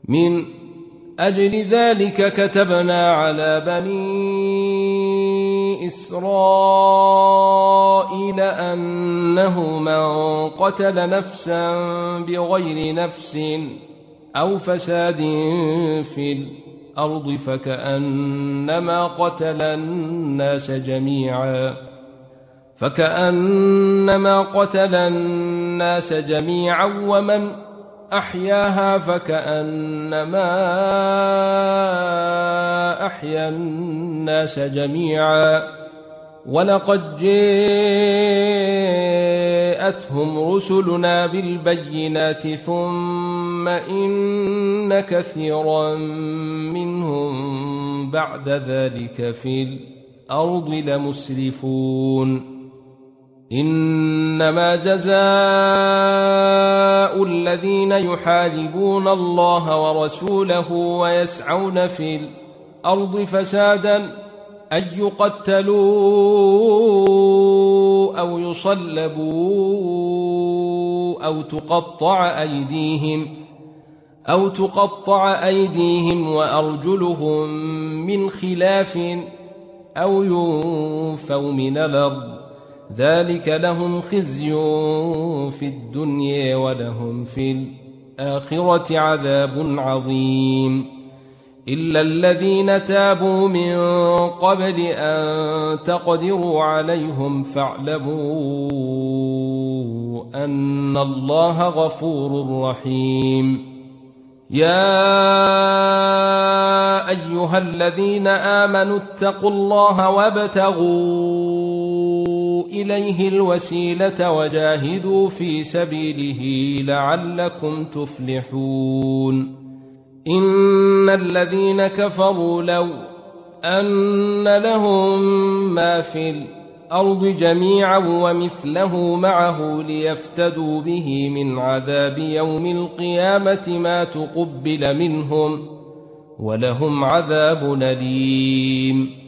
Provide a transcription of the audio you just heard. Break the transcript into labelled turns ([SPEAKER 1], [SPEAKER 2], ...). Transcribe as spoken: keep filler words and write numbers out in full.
[SPEAKER 1] من أجل ذلك كتبنا على بني إسرائيل أنه من قتل نفسا بغير نفس أو فساد في الأرض فكأنما قتل الناس جميعا فكأنما قتل الناس جميعا ومن أحياها فكأنما أحيا الناس جميعا ولقد جاءتهم رسلنا بالبينات ثم إن كثيرا منهم بعد ذلك في الأرض لمسرفون إنما جزاء الذين يحاربون الله ورسوله ويسعون في الأرض فسادا أن يقتلوا أو يصلبوا أو تقطع أيديهم أو تقطع أيديهم وأرجلهم من خلاف أو ينفوا من الأرض ذلك لهم خزي في الدنيا ولهم في الآخرة عذاب عظيم إلا الذين تابوا من قبل أن تقدروا عليهم فاعلموا أن الله غفور رحيم يا أيها الذين آمنوا اتقوا الله وابتغوا إليه الوسيلة وجاهدوا في سبيله لعلكم تفلحون إن الذين كفروا لو أن لهم ما في الأرض جميعا ومثله معه ليفتدوا به من عذاب يوم القيامة ما تقبل منهم ولهم عذاب أليم